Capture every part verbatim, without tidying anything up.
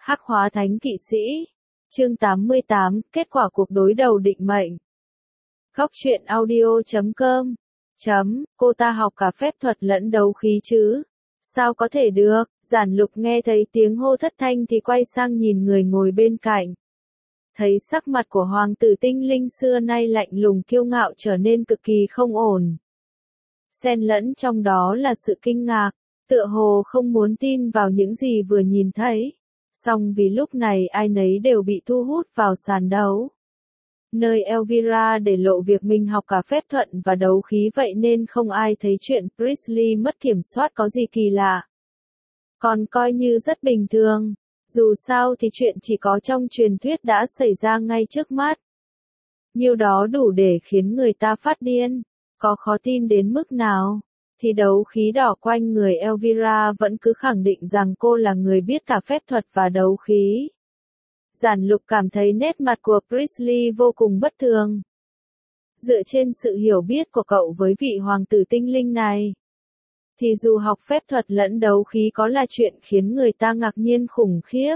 Hắc hóa thánh kỵ sĩ. Chương tám mươi tám, kết quả cuộc đối đầu định mệnh. Góc truyện audio chấm com. Chấm, cô ta học cả phép thuật lẫn đấu khí chứ? Sao có thể được? Giản Lục nghe thấy tiếng hô thất thanh thì quay sang nhìn người ngồi bên cạnh. Thấy sắc mặt của hoàng tử tinh linh xưa nay lạnh lùng kiêu ngạo trở nên cực kỳ không ổn. Xen lẫn trong đó là sự kinh ngạc, tựa hồ không muốn tin vào những gì vừa nhìn thấy. Song vì lúc này ai nấy đều bị thu hút vào sàn đấu. Nơi Elvira để lộ việc mình học cả phép thuật và đấu khí vậy nên không ai thấy chuyện Priestley mất kiểm soát có gì kỳ lạ. Còn coi như rất bình thường, dù sao thì chuyện chỉ có trong truyền thuyết đã xảy ra ngay trước mắt. Nhiêu đó đủ để khiến người ta phát điên, có khó tin đến mức nào, thì đấu khí đỏ quanh người Elvira vẫn cứ khẳng định rằng cô là người biết cả phép thuật và đấu khí. Giản Lục cảm thấy nét mặt của Priestley vô cùng bất thường. Dựa trên sự hiểu biết của cậu với vị hoàng tử tinh linh này, thì dù học phép thuật lẫn đấu khí có là chuyện khiến người ta ngạc nhiên khủng khiếp.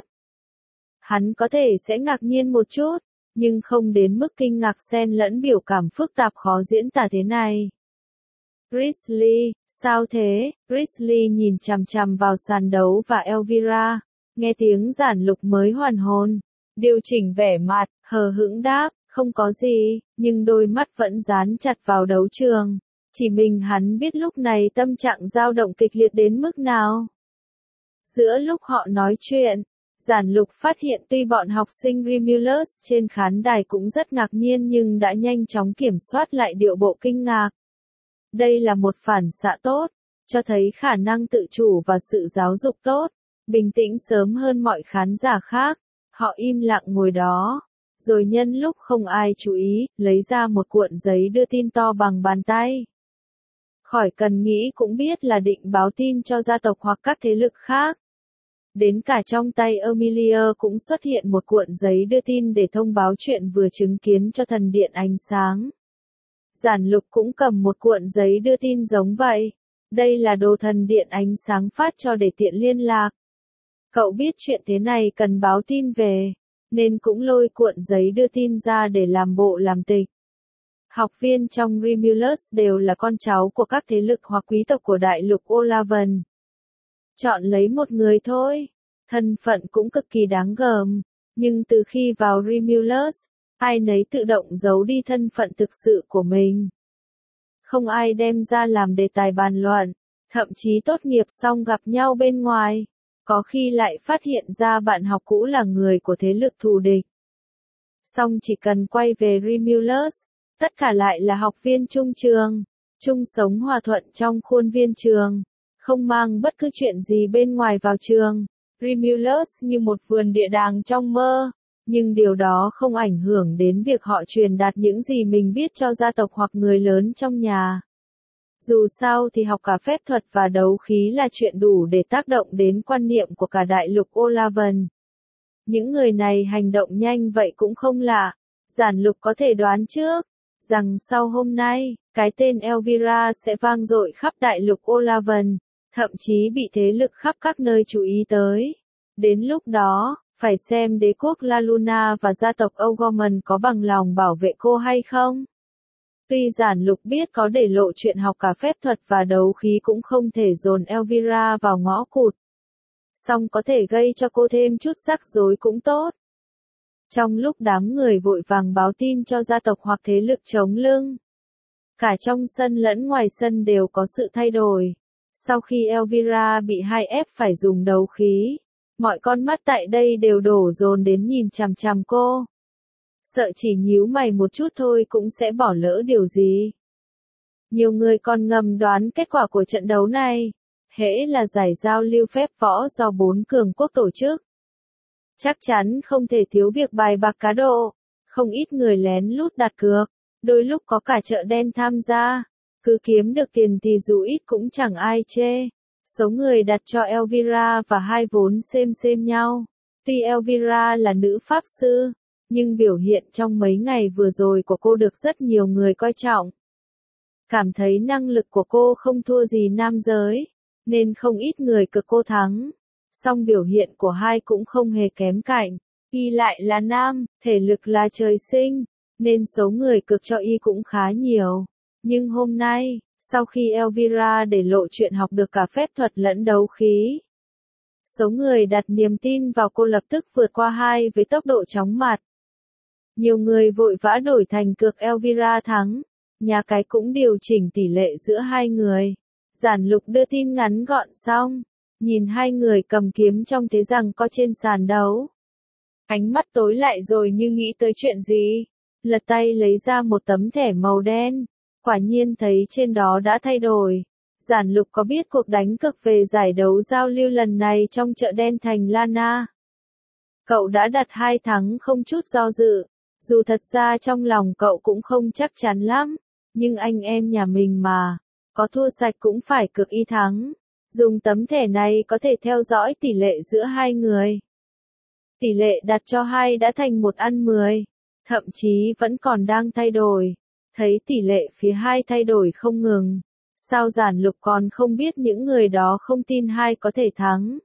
Hắn có thể sẽ ngạc nhiên một chút, nhưng không đến mức kinh ngạc xen lẫn biểu cảm phức tạp khó diễn tả thế này. Priestley, sao thế? Priestley nhìn chằm chằm vào sàn đấu và Elvira, nghe tiếng Giản Lục mới hoàn hồn, điều chỉnh vẻ mặt, hờ hững đáp, không có gì, nhưng đôi mắt vẫn dán chặt vào đấu trường. Chỉ mình hắn biết lúc này tâm trạng dao động kịch liệt đến mức nào. Giữa lúc họ nói chuyện, Giản Lục phát hiện tuy bọn học sinh Remulus trên khán đài cũng rất ngạc nhiên nhưng đã nhanh chóng kiểm soát lại điệu bộ kinh ngạc. Đây là một phản xạ tốt, cho thấy khả năng tự chủ và sự giáo dục tốt, bình tĩnh sớm hơn mọi khán giả khác. Họ im lặng ngồi đó, rồi nhân lúc không ai chú ý, lấy ra một cuộn giấy đưa tin to bằng bàn tay. Khỏi cần nghĩ cũng biết là định báo tin cho gia tộc hoặc các thế lực khác. Đến cả trong tay Emilia cũng xuất hiện một cuộn giấy đưa tin để thông báo chuyện vừa chứng kiến cho thần điện ánh sáng. Giản Lục cũng cầm một cuộn giấy đưa tin giống vậy. Đây là đồ thần điện ánh sáng phát cho để tiện liên lạc. Cậu biết chuyện thế này cần báo tin về, nên cũng lôi cuộn giấy đưa tin ra để làm bộ làm tịch. Học viên trong Remulus đều là con cháu của các thế lực hoặc quý tộc của đại lục Olavan. Chọn lấy một người thôi, thân phận cũng cực kỳ đáng gờm, nhưng từ khi vào Remulus, ai nấy tự động giấu đi thân phận thực sự của mình. Không ai đem ra làm đề tài bàn luận, thậm chí tốt nghiệp xong gặp nhau bên ngoài, có khi lại phát hiện ra bạn học cũ là người của thế lực thù địch. Song chỉ cần quay về Remulus, tất cả lại là học viên chung trường, chung sống hòa thuận trong khuôn viên trường, không mang bất cứ chuyện gì bên ngoài vào trường. Remulus như một vườn địa đàng trong mơ, nhưng điều đó không ảnh hưởng đến việc họ truyền đạt những gì mình biết cho gia tộc hoặc người lớn trong nhà. Dù sao thì học cả phép thuật và đấu khí là chuyện đủ để tác động đến quan niệm của cả đại lục Olavan. Những người này hành động nhanh vậy cũng không lạ. Giản Lục có thể đoán trước rằng sau hôm nay, cái tên Elvira sẽ vang dội khắp đại lục Olavan, thậm chí bị thế lực khắp các nơi chú ý tới. Đến lúc đó, phải xem đế quốc La Luna và gia tộc O'Gorman có bằng lòng bảo vệ cô hay không. Tuy Giản Lục biết có để lộ chuyện học cả phép thuật và đấu khí cũng không thể dồn Elvira vào ngõ cụt. Song có thể gây cho cô thêm chút rắc rối cũng tốt. Trong lúc đám người vội vàng báo tin cho gia tộc hoặc thế lực chống lưng, cả trong sân lẫn ngoài sân đều có sự thay đổi. Sau khi Elvira bị hai ép phải dùng đấu khí, mọi con mắt tại đây đều đổ dồn đến nhìn chằm chằm cô. Sợ chỉ nhíu mày một chút thôi cũng sẽ bỏ lỡ điều gì. Nhiều người còn ngầm đoán kết quả của trận đấu này, hễ là giải giao lưu phép võ do bốn cường quốc tổ chức. Chắc chắn không thể thiếu việc bài bạc cá độ, không ít người lén lút đặt cược, đôi lúc có cả chợ đen tham gia, cứ kiếm được tiền thì dù ít cũng chẳng ai chê. Số người đặt cho Elvira và hai vốn xem xem nhau. Tuy Elvira là nữ pháp sư, nhưng biểu hiện trong mấy ngày vừa rồi của cô được rất nhiều người coi trọng. Cảm thấy năng lực của cô không thua gì nam giới, nên không ít người cực cô thắng. song biểu hiện của hai cũng không hề kém cạnh. Y lại là nam, thể lực là trời sinh, nên số người cược cho Y cũng khá nhiều. Nhưng hôm nay, sau khi Elvira để lộ chuyện học được cả phép thuật lẫn đấu khí, số người đặt niềm tin vào cô lập tức vượt qua hai với tốc độ chóng mặt. Nhiều người vội vã đổi thành cược Elvira thắng, nhà cái cũng điều chỉnh tỷ lệ giữa hai người. Giản Lục đưa tin ngắn gọn xong, nhìn hai người cầm kiếm trong thế giằng co trên sàn đấu. Ánh mắt tối lại rồi như nghĩ tới chuyện gì, lật tay lấy ra một tấm thẻ màu đen, quả nhiên thấy trên đó đã thay đổi. Giản Lục có biết cuộc đánh cược về giải đấu giao lưu lần này trong chợ đen thành Lana. Cậu đã đặt hai thắng không chút do dự, dù thật ra trong lòng cậu cũng không chắc chắn lắm, nhưng anh em nhà mình mà, có thua sạch cũng phải cược Y thắng. Dùng tấm thẻ này có thể theo dõi tỷ lệ giữa hai người. Tỷ lệ đặt cho hai đã thành một ăn mười, thậm chí vẫn còn đang thay đổi. Thấy tỷ lệ phía hai thay đổi không ngừng, sao Giản Lục còn không biết những người đó không tin hai có thể thắng.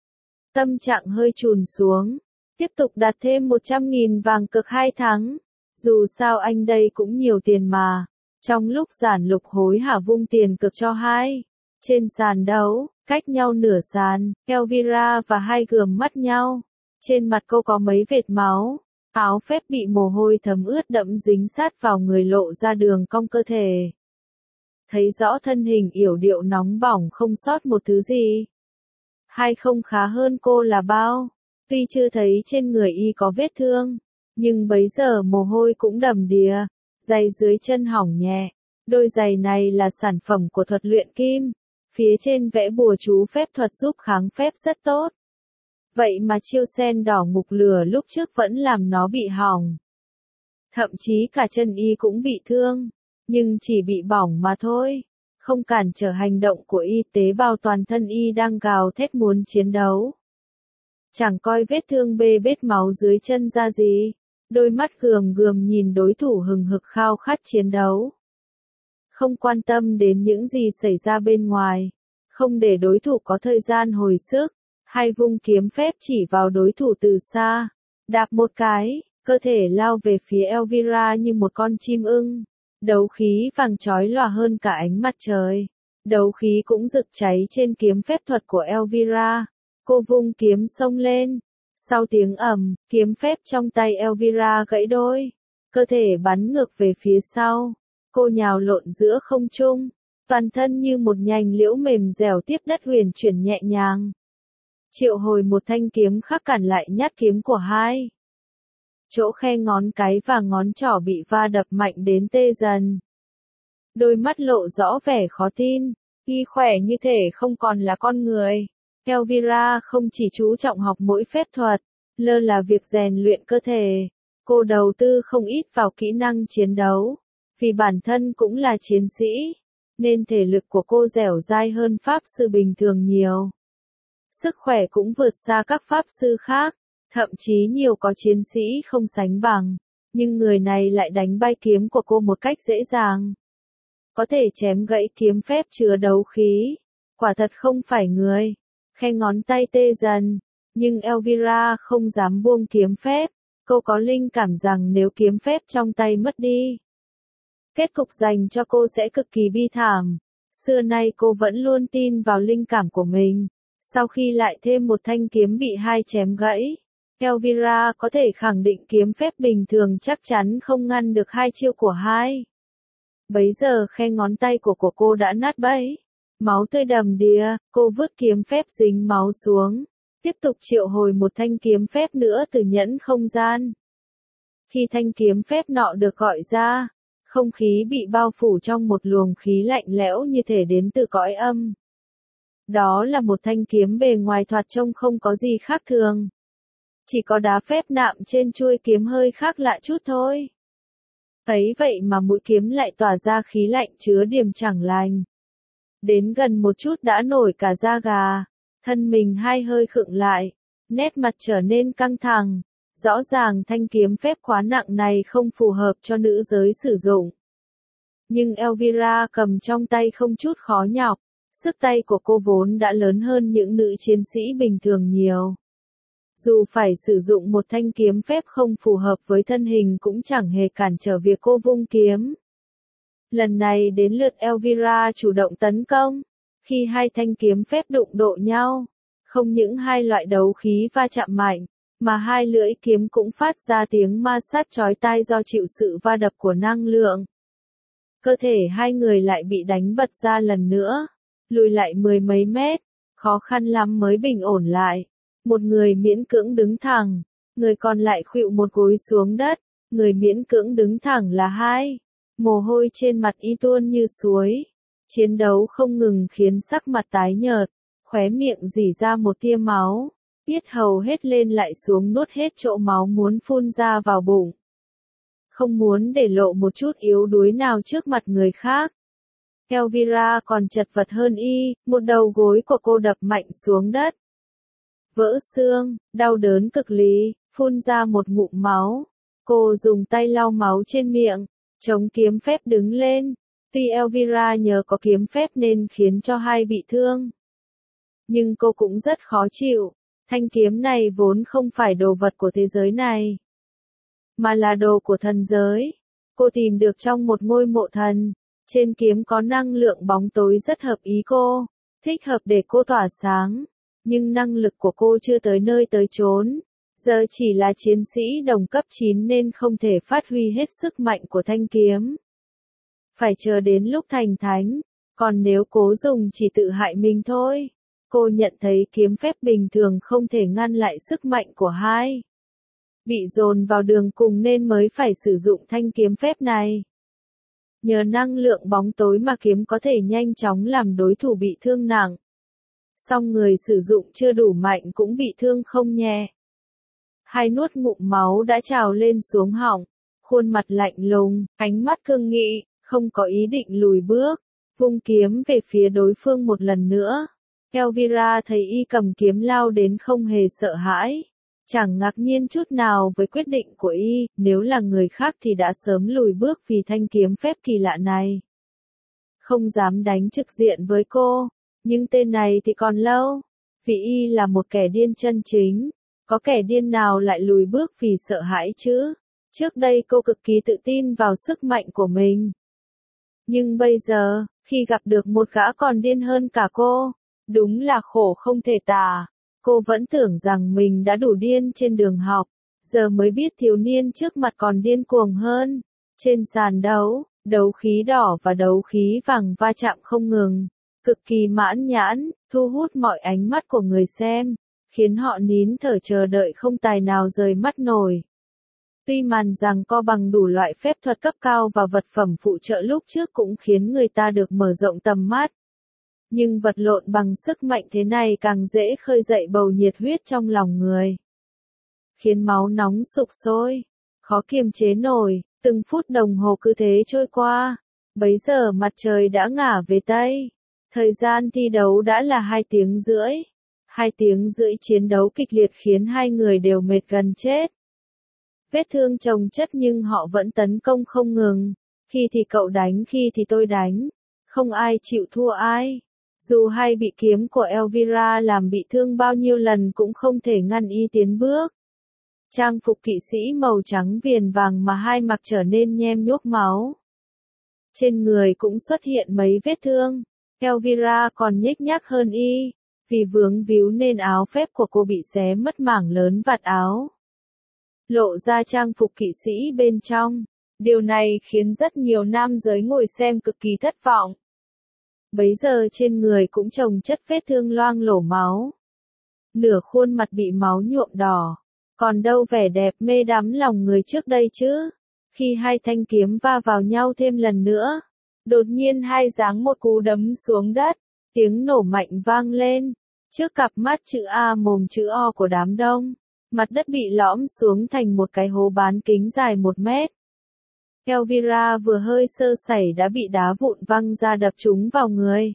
Tâm trạng hơi chùn xuống, tiếp tục đặt thêm một trăm nghìn vàng cược hai thắng. Dù sao anh đây cũng nhiều tiền mà. Trong lúc Giản Lục hối hả vung tiền cược cho hai, trên sàn đấu, cách nhau nửa sàn, Elvira và hai gườm mắt nhau. Trên mặt cô có mấy vệt máu, áo phép bị mồ hôi thấm ướt đẫm dính sát vào người lộ ra đường cong cơ thể. Thấy rõ thân hình yểu điệu nóng bỏng không sót một thứ gì. Hai không khá hơn cô là bao, tuy chưa thấy trên người Y có vết thương, nhưng bấy giờ mồ hôi cũng đầm đìa, giày dưới chân hỏng nhẹ. Đôi giày này là sản phẩm của thuật luyện kim, phía trên vẽ bùa chú phép thuật giúp kháng phép rất tốt. Vậy mà chiêu sen đỏ ngục lửa lúc trước vẫn làm nó bị hỏng. Thậm chí cả chân Y cũng bị thương, nhưng chỉ bị bỏng mà thôi, không cản trở hành động của Y. Tế bào toàn thân Y đang gào thét muốn chiến đấu. Chẳng coi vết thương bê bết máu dưới chân ra gì, đôi mắt gườm gườm nhìn đối thủ hừng hực khao khát chiến đấu. Không quan tâm đến những gì xảy ra bên ngoài, không để đối thủ có thời gian hồi sức. Hai vung kiếm phép chỉ vào đối thủ từ xa, đạp một cái, cơ thể lao về phía Elvira như một con chim ưng. Đấu khí vàng chói lòa hơn cả ánh mặt trời. Đấu khí cũng rực cháy trên kiếm phép thuật của Elvira. Cô vung kiếm xông lên. Sau tiếng ầm, kiếm phép trong tay Elvira gãy đôi. Cơ thể bắn ngược về phía sau. Cô nhào lộn giữa không trung. Toàn thân như một nhành liễu mềm dẻo tiếp đất huyền chuyển nhẹ nhàng. Triệu hồi một thanh kiếm khác cản lại nhát kiếm của hai. Chỗ khe ngón cái và ngón trỏ bị va đập mạnh đến tê dần. Đôi mắt lộ rõ vẻ khó tin, Y khỏe như thể không còn là con người. Elvira không chỉ chú trọng học mỗi phép thuật, lơ là việc rèn luyện cơ thể. Cô đầu tư không ít vào kỹ năng chiến đấu, vì bản thân cũng là chiến sĩ, nên thể lực của cô dẻo dai hơn pháp sư bình thường nhiều. Sức khỏe cũng vượt xa các pháp sư khác, thậm chí nhiều có chiến sĩ không sánh bằng, nhưng người này lại đánh bay kiếm của cô một cách dễ dàng. Có thể chém gãy kiếm phép chứa đấu khí, quả thật không phải người. Khe ngón tay tê dần, nhưng Elvira không dám buông kiếm phép, cô có linh cảm rằng nếu kiếm phép trong tay mất đi, kết cục dành cho cô sẽ cực kỳ bi thảm. Xưa nay cô vẫn luôn tin vào linh cảm của mình. Sau khi lại thêm một thanh kiếm bị hai chém gãy, Elvira có thể khẳng định kiếm phép bình thường chắc chắn không ngăn được hai chiêu của hai. Bấy giờ khe ngón tay của của cô đã nát bấy, máu tươi đầm đìa, cô vứt kiếm phép dính máu xuống, tiếp tục triệu hồi một thanh kiếm phép nữa từ nhẫn không gian. Khi thanh kiếm phép nọ được gọi ra, không khí bị bao phủ trong một luồng khí lạnh lẽo như thể đến từ cõi âm. Đó là một thanh kiếm bề ngoài thoạt trông không có gì khác thường. Chỉ có đá phép nạm trên chuôi kiếm hơi khác lạ chút thôi. Ấy vậy mà mũi kiếm lại tỏa ra khí lạnh chứa điểm chẳng lành. Đến gần một chút đã nổi cả da gà, thân mình hai hơi khựng lại, nét mặt trở nên căng thẳng. Rõ ràng thanh kiếm phép quá nặng này không phù hợp cho nữ giới sử dụng. Nhưng Elvira cầm trong tay không chút khó nhọc. Sức tay của cô vốn đã lớn hơn những nữ chiến sĩ bình thường nhiều. Dù phải sử dụng một thanh kiếm phép không phù hợp với thân hình cũng chẳng hề cản trở việc cô vung kiếm. Lần này đến lượt Elvira chủ động tấn công. Khi hai thanh kiếm phép đụng độ nhau, không những hai loại đấu khí va chạm mạnh, mà hai lưỡi kiếm cũng phát ra tiếng ma sát chói tai do chịu sự va đập của năng lượng. Cơ thể hai người lại bị đánh bật ra lần nữa, lùi lại mười mấy mét, khó khăn lắm mới bình ổn lại. Một người miễn cưỡng đứng thẳng, người còn lại khuỵu một gối xuống đất, người miễn cưỡng đứng thẳng là hai. Mồ hôi trên mặt y tuôn như suối. Chiến đấu không ngừng khiến sắc mặt tái nhợt, khóe miệng rỉ ra một tia máu, yết hầu hết lên lại xuống nuốt hết chỗ máu muốn phun ra vào bụng. Không muốn để lộ một chút yếu đuối nào trước mặt người khác. Elvira còn chật vật hơn y, một đầu gối của cô đập mạnh xuống đất. Vỡ xương, đau đớn cực lý, phun ra một ngụm máu. Cô dùng tay lau máu trên miệng, chống kiếm phép đứng lên. Tuy Elvira nhờ có kiếm phép nên khiến cho hai bị thương. Nhưng cô cũng rất khó chịu. Thanh kiếm này vốn không phải đồ vật của thế giới này, mà là đồ của thần giới. Cô tìm được trong một ngôi mộ thần. Trên kiếm có năng lượng bóng tối rất hợp ý cô, thích hợp để cô tỏa sáng. Nhưng năng lực của cô chưa tới nơi tới chốn. Giờ chỉ là chiến sĩ đồng cấp chín nên không thể phát huy hết sức mạnh của thanh kiếm. Phải chờ đến lúc thành thánh, còn nếu cố dùng chỉ tự hại mình thôi. Cô nhận thấy kiếm phép bình thường không thể ngăn lại sức mạnh của hai. Bị dồn vào đường cùng nên mới phải sử dụng thanh kiếm phép này. Nhờ năng lượng bóng tối mà kiếm có thể nhanh chóng làm đối thủ bị thương nặng. Song người sử dụng chưa đủ mạnh cũng bị thương không nhẹ. Hai nuốt ngụm máu đã trào lên xuống họng, khuôn mặt lạnh lùng, ánh mắt cương nghị, không có ý định lùi bước, vung kiếm về phía đối phương một lần nữa. Elvira thấy y cầm kiếm lao đến không hề sợ hãi, chẳng ngạc nhiên chút nào với quyết định của y, nếu là người khác thì đã sớm lùi bước vì thanh kiếm phép kỳ lạ này. Không dám đánh trực diện với cô, nhưng tên này thì còn lâu, vì y là một kẻ điên chân chính, có kẻ điên nào lại lùi bước vì sợ hãi chứ? Trước đây cô cực kỳ tự tin vào sức mạnh của mình. Nhưng bây giờ, khi gặp được một gã còn điên hơn cả cô, đúng là khổ không thể tả. Cô vẫn tưởng rằng mình đã đủ điên trên đường học, giờ mới biết thiếu niên trước mặt còn điên cuồng hơn. Trên sàn đấu, đấu khí đỏ và đấu khí vàng va chạm không ngừng, cực kỳ mãn nhãn, thu hút mọi ánh mắt của người xem, khiến họ nín thở chờ đợi không tài nào rời mắt nổi. Tuy màn giằng co bằng đủ loại phép thuật cấp cao và vật phẩm phụ trợ lúc trước cũng khiến người ta được mở rộng tầm mắt. Nhưng vật lộn bằng sức mạnh thế này càng dễ khơi dậy bầu nhiệt huyết trong lòng người. Khiến máu nóng sục sôi, khó kiềm chế nổi, từng phút đồng hồ cứ thế trôi qua. Bấy giờ mặt trời đã ngả về Tây. Thời gian thi đấu đã là hai tiếng rưỡi. Hai tiếng rưỡi chiến đấu kịch liệt khiến hai người đều mệt gần chết. Vết thương chồng chất nhưng họ vẫn tấn công không ngừng. Khi thì cậu đánh, khi thì tôi đánh. Không ai chịu thua ai. Dù hay bị kiếm của Elvira làm bị thương bao nhiêu lần cũng không thể ngăn y tiến bước. Trang phục kỵ sĩ màu trắng viền vàng mà hai mặc trở nên nhem nhuốc máu. Trên người cũng xuất hiện mấy vết thương. Elvira còn nhếch nhác hơn y, vì vướng víu nên áo phép của cô bị xé mất mảng lớn vạt áo, lộ ra trang phục kỵ sĩ bên trong. Điều này khiến rất nhiều nam giới ngồi xem cực kỳ thất vọng. Bấy giờ trên người cũng chồng chất vết thương loang lổ máu. Nửa khuôn mặt bị máu nhuộm đỏ. Còn đâu vẻ đẹp mê đắm lòng người trước đây chứ. Khi hai thanh kiếm va vào nhau thêm lần nữa, đột nhiên hai giáng một cú đấm xuống đất. Tiếng nổ mạnh vang lên. Trước cặp mắt chữ A mồm chữ O của đám đông, mặt đất bị lõm xuống thành một cái hố bán kính dài một mét. Elvira vừa hơi sơ sẩy đã bị đá vụn văng ra đập trúng vào người.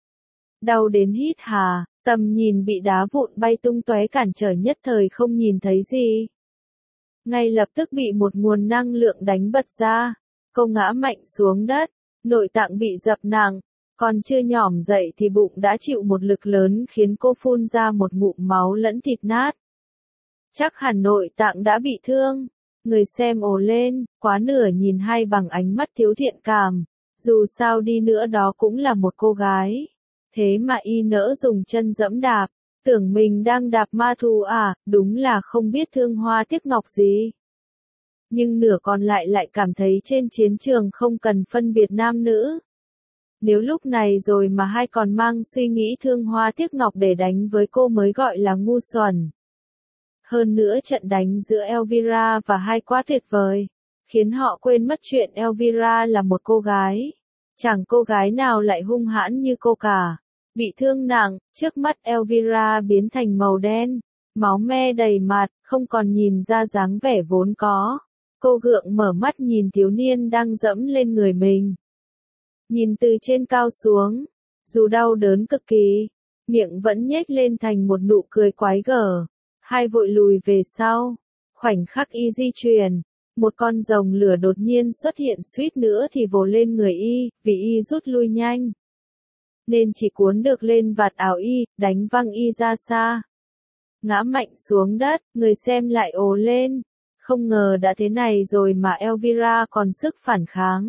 Đau đến hít hà, tầm nhìn bị đá vụn bay tung tóe cản trở nhất thời không nhìn thấy gì. Ngay lập tức bị một nguồn năng lượng đánh bật ra, cô ngã mạnh xuống đất, nội tạng bị dập nặng, Còn chưa nhỏm dậy thì bụng đã chịu một lực lớn khiến cô phun ra một ngụm máu lẫn thịt nát. Chắc hẳn nội tạng đã bị thương. Người xem ồ lên, quá nửa nhìn hay bằng ánh mắt thiếu thiện cảm. Dù sao đi nữa đó cũng là một cô gái. Thế mà y nỡ dùng chân dẫm đạp. Tưởng mình đang đạp ma thú à, đúng là không biết thương hoa tiếc ngọc gì. Nhưng nửa còn lại lại cảm thấy trên chiến trường không cần phân biệt nam nữ. Nếu lúc này rồi mà hai còn mang suy nghĩ thương hoa tiếc ngọc để đánh với cô mới gọi là ngu xuẩn. Hơn nữa trận đánh giữa Elvira và hai quá tuyệt vời, khiến họ quên mất chuyện Elvira là một cô gái. Chẳng cô gái nào lại hung hãn như cô cả. Bị thương nặng, trước mắt Elvira biến thành màu đen, máu me đầy mặt, không còn nhìn ra dáng vẻ vốn có. Cô gượng mở mắt nhìn thiếu niên đang dẫm lên người mình. Nhìn từ trên cao xuống, dù đau đớn cực kỳ, miệng vẫn nhếch lên thành một nụ cười quái gở. Hai vội lùi về sau. Khoảnh khắc y di chuyển, một con rồng lửa đột nhiên xuất hiện suýt nữa thì vồ lên người y, vì y rút lui nhanh. Nên chỉ cuốn được lên vạt áo y, đánh văng y ra xa. Ngã mạnh xuống đất, người xem lại ồ lên. Không ngờ đã thế này rồi mà Elvira còn sức phản kháng.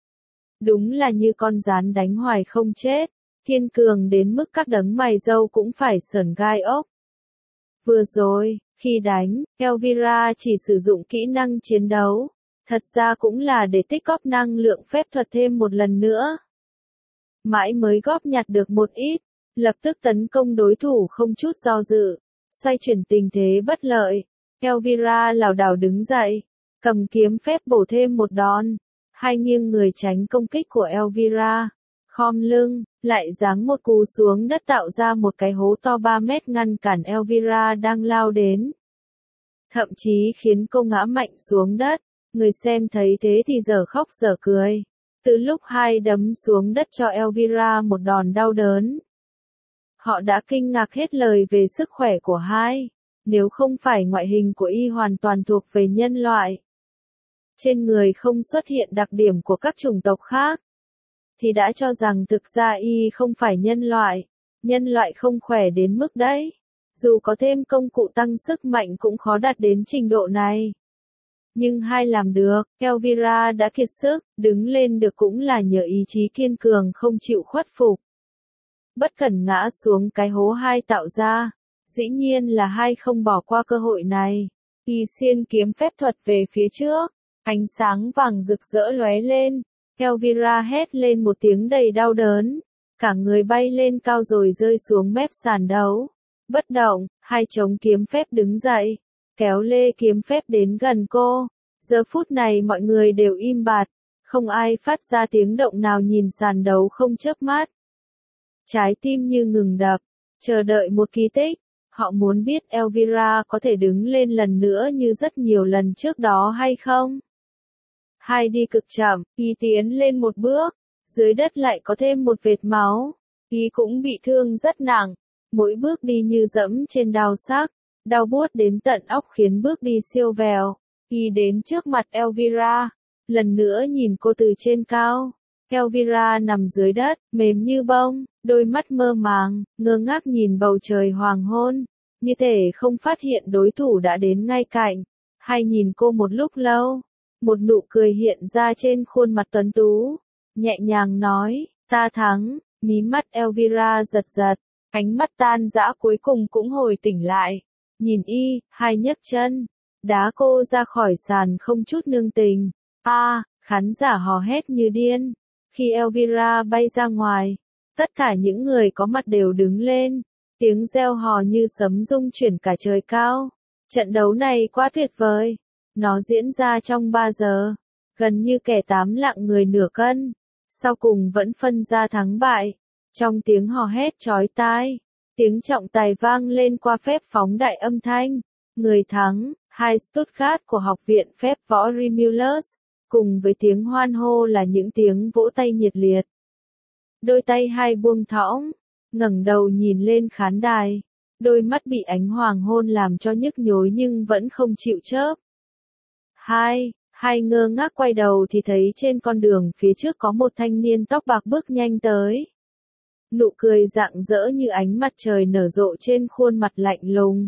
Đúng là như con gián đánh hoài không chết, kiên cường đến mức các đấng mày râu cũng phải sởn gai ốc. Vừa rồi, khi đánh, Elvira chỉ sử dụng kỹ năng chiến đấu, thật ra cũng là để tích góp năng lượng phép thuật thêm một lần nữa. Mãi mới góp nhặt được một ít, lập tức tấn công đối thủ không chút do dự, xoay chuyển tình thế bất lợi. Elvira lảo đảo đứng dậy, cầm kiếm phép bổ thêm một đòn, hai nghiêng người tránh công kích của Elvira, khom lưng, lại giáng một cú xuống đất tạo ra một cái hố to ba mét ngăn cản Elvira đang lao đến. Thậm chí khiến cô ngã mạnh xuống đất, người xem thấy thế thì dở khóc dở cười. Từ lúc hai đấm xuống đất cho Elvira một đòn đau đớn, họ đã kinh ngạc hết lời về sức khỏe của hai. Nếu không phải ngoại hình của y hoàn toàn thuộc về nhân loại, trên người không xuất hiện đặc điểm của các chủng tộc khác, thì đã cho rằng thực ra y không phải nhân loại. Nhân loại không khỏe đến mức đấy. Dù có thêm công cụ tăng sức mạnh cũng khó đạt đến trình độ này. Nhưng hai làm được, Elvira đã kiệt sức, đứng lên được cũng là nhờ ý chí kiên cường không chịu khuất phục. Bất cẩn ngã xuống cái hố hai tạo ra. Dĩ nhiên là hai không bỏ qua cơ hội này. Y xiên kiếm phép thuật về phía trước, ánh sáng vàng rực rỡ lóe lên. Elvira hét lên một tiếng đầy đau đớn, cả người bay lên cao rồi rơi xuống mép sàn đấu. Bất động, hai chống kiếm phép đứng dậy, kéo lê kiếm phép đến gần cô. Giờ phút này mọi người đều im bặt, không ai phát ra tiếng động nào nhìn sàn đấu không chớp mắt. Trái tim như ngừng đập, chờ đợi một kỳ tích. Họ muốn biết Elvira có thể đứng lên lần nữa như rất nhiều lần trước đó hay không. Hai đi cực chậm, y tiến lên một bước, dưới đất lại có thêm một vệt máu. Y cũng bị thương rất nặng, mỗi bước đi như dẫm trên đao sắc, đau buốt đến tận óc khiến bước đi siêu vèo. Y đến trước mặt Elvira, lần nữa nhìn cô từ trên cao. Elvira nằm dưới đất, mềm như bông, đôi mắt mơ màng, ngơ ngác nhìn bầu trời hoàng hôn, như thể không phát hiện đối thủ đã đến ngay cạnh. Hai nhìn cô một lúc lâu, một nụ cười hiện ra trên khuôn mặt tuấn tú, nhẹ nhàng nói, ta thắng. Mí mắt Elvira giật giật, ánh mắt tan dã cuối cùng cũng hồi tỉnh lại. Nhìn y, hai nhấc chân, đá cô ra khỏi sàn không chút nương tình. A, à, khán giả hò hét như điên. Khi Elvira bay ra ngoài, tất cả những người có mặt đều đứng lên, tiếng reo hò như sấm rung chuyển cả trời cao. Trận đấu này quá tuyệt vời. Nó diễn ra trong ba giờ, gần như kẻ tám lạng người nửa cân. Sau cùng vẫn phân ra thắng bại. Trong tiếng hò hét chói tai, tiếng trọng tài vang lên qua phép phóng đại âm thanh. Người thắng, hai Stuttgart của Học viện Phép võ Romulus, cùng với tiếng hoan hô là những tiếng vỗ tay nhiệt liệt. Đôi tay hai buông thõng, ngẩng đầu nhìn lên khán đài, đôi mắt bị ánh hoàng hôn làm cho nhức nhối nhưng vẫn không chịu chớp. Hai, hai ngơ ngác quay đầu thì thấy trên con đường phía trước có một thanh niên tóc bạc bước nhanh tới. Nụ cười rạng rỡ như ánh mặt trời nở rộ trên khuôn mặt lạnh lùng.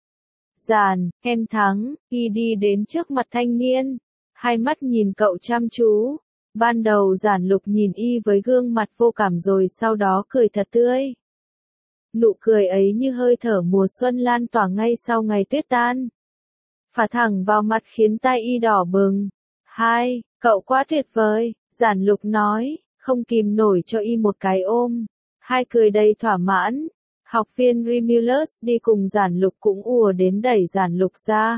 Giản, em thắng, y đi đến trước mặt thanh niên. Hai mắt nhìn cậu chăm chú. Ban đầu Giản Lục nhìn y với gương mặt vô cảm rồi sau đó cười thật tươi. Nụ cười ấy như hơi thở mùa xuân lan tỏa ngay sau ngày tuyết tan. Phả thẳng vào mặt khiến tai y đỏ bừng. Hai, cậu quá tuyệt vời, Giản Lục nói, không kìm nổi cho y một cái ôm. Hai cười đầy thỏa mãn. Học viên Remulus đi cùng Giản Lục cũng ùa đến đẩy Giản Lục ra.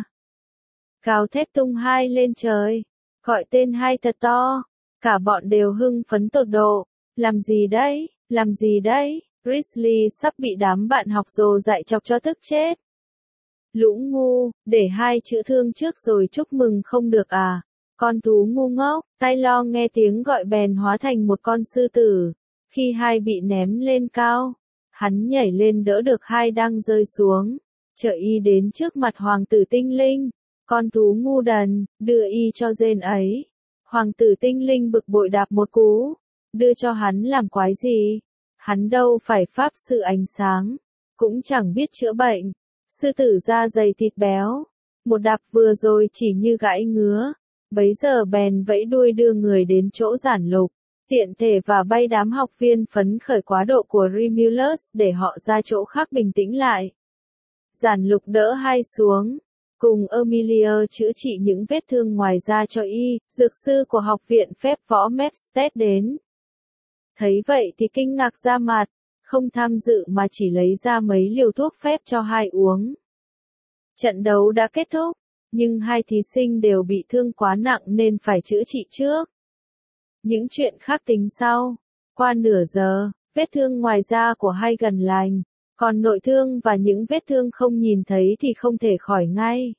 Gào thét tung hai lên trời. Gọi tên hai thật to. Cả bọn đều hưng phấn tột độ. Làm gì đấy, làm gì đấy, Grizzly sắp bị đám bạn học rồ dạy chọc cho tức chết. Lũ ngu, để hai chữ thương trước rồi chúc mừng không được à? Con thú ngu ngốc, Taylor nghe tiếng gọi bèn hóa thành một con sư tử. Khi hai bị ném lên cao, hắn nhảy lên đỡ được hai đang rơi xuống. Chở y đến trước mặt hoàng tử tinh linh. Con thú ngu đần, đưa y cho rên ấy. Hoàng tử tinh linh bực bội đạp một cú. Đưa cho hắn làm quái gì? Hắn đâu phải pháp sư ánh sáng. Cũng chẳng biết chữa bệnh. Sư tử da dày thịt béo. Một đạp vừa rồi chỉ như gãi ngứa. Bấy giờ bèn vẫy đuôi đưa người đến chỗ Giản Lục. Tiện thể và bay đám học viên phấn khởi quá độ của Remulus để họ ra chỗ khác bình tĩnh lại. Giản Lục đỡ hai xuống. Cùng Emilia chữa trị những vết thương ngoài da cho y, dược sư của học viện phép võ Mepstead đến. Thấy vậy thì kinh ngạc ra mặt, không tham dự mà chỉ lấy ra mấy liều thuốc phép cho hai uống. Trận đấu đã kết thúc, nhưng hai thí sinh đều bị thương quá nặng nên phải chữa trị trước. Những chuyện khác tính sau. Qua nửa giờ, vết thương ngoài da của hai gần lành, còn nội thương và những vết thương không nhìn thấy thì không thể khỏi ngay.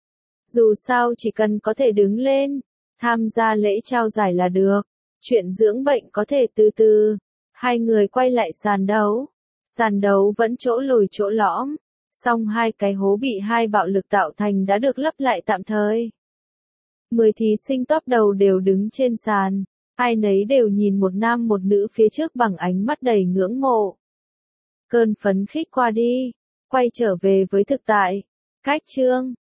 Dù sao chỉ cần có thể đứng lên, tham gia lễ trao giải là được. Chuyện dưỡng bệnh có thể từ từ. Hai người quay lại sàn đấu. Sàn đấu vẫn chỗ lồi chỗ lõm. Song hai cái hố bị hai bạo lực tạo thành đã được lấp lại tạm thời. Mười thí sinh top đầu đều đứng trên sàn. Ai nấy đều nhìn một nam một nữ phía trước bằng ánh mắt đầy ngưỡng mộ. Cơn phấn khích qua đi. Quay trở về với thực tại. Cách chương.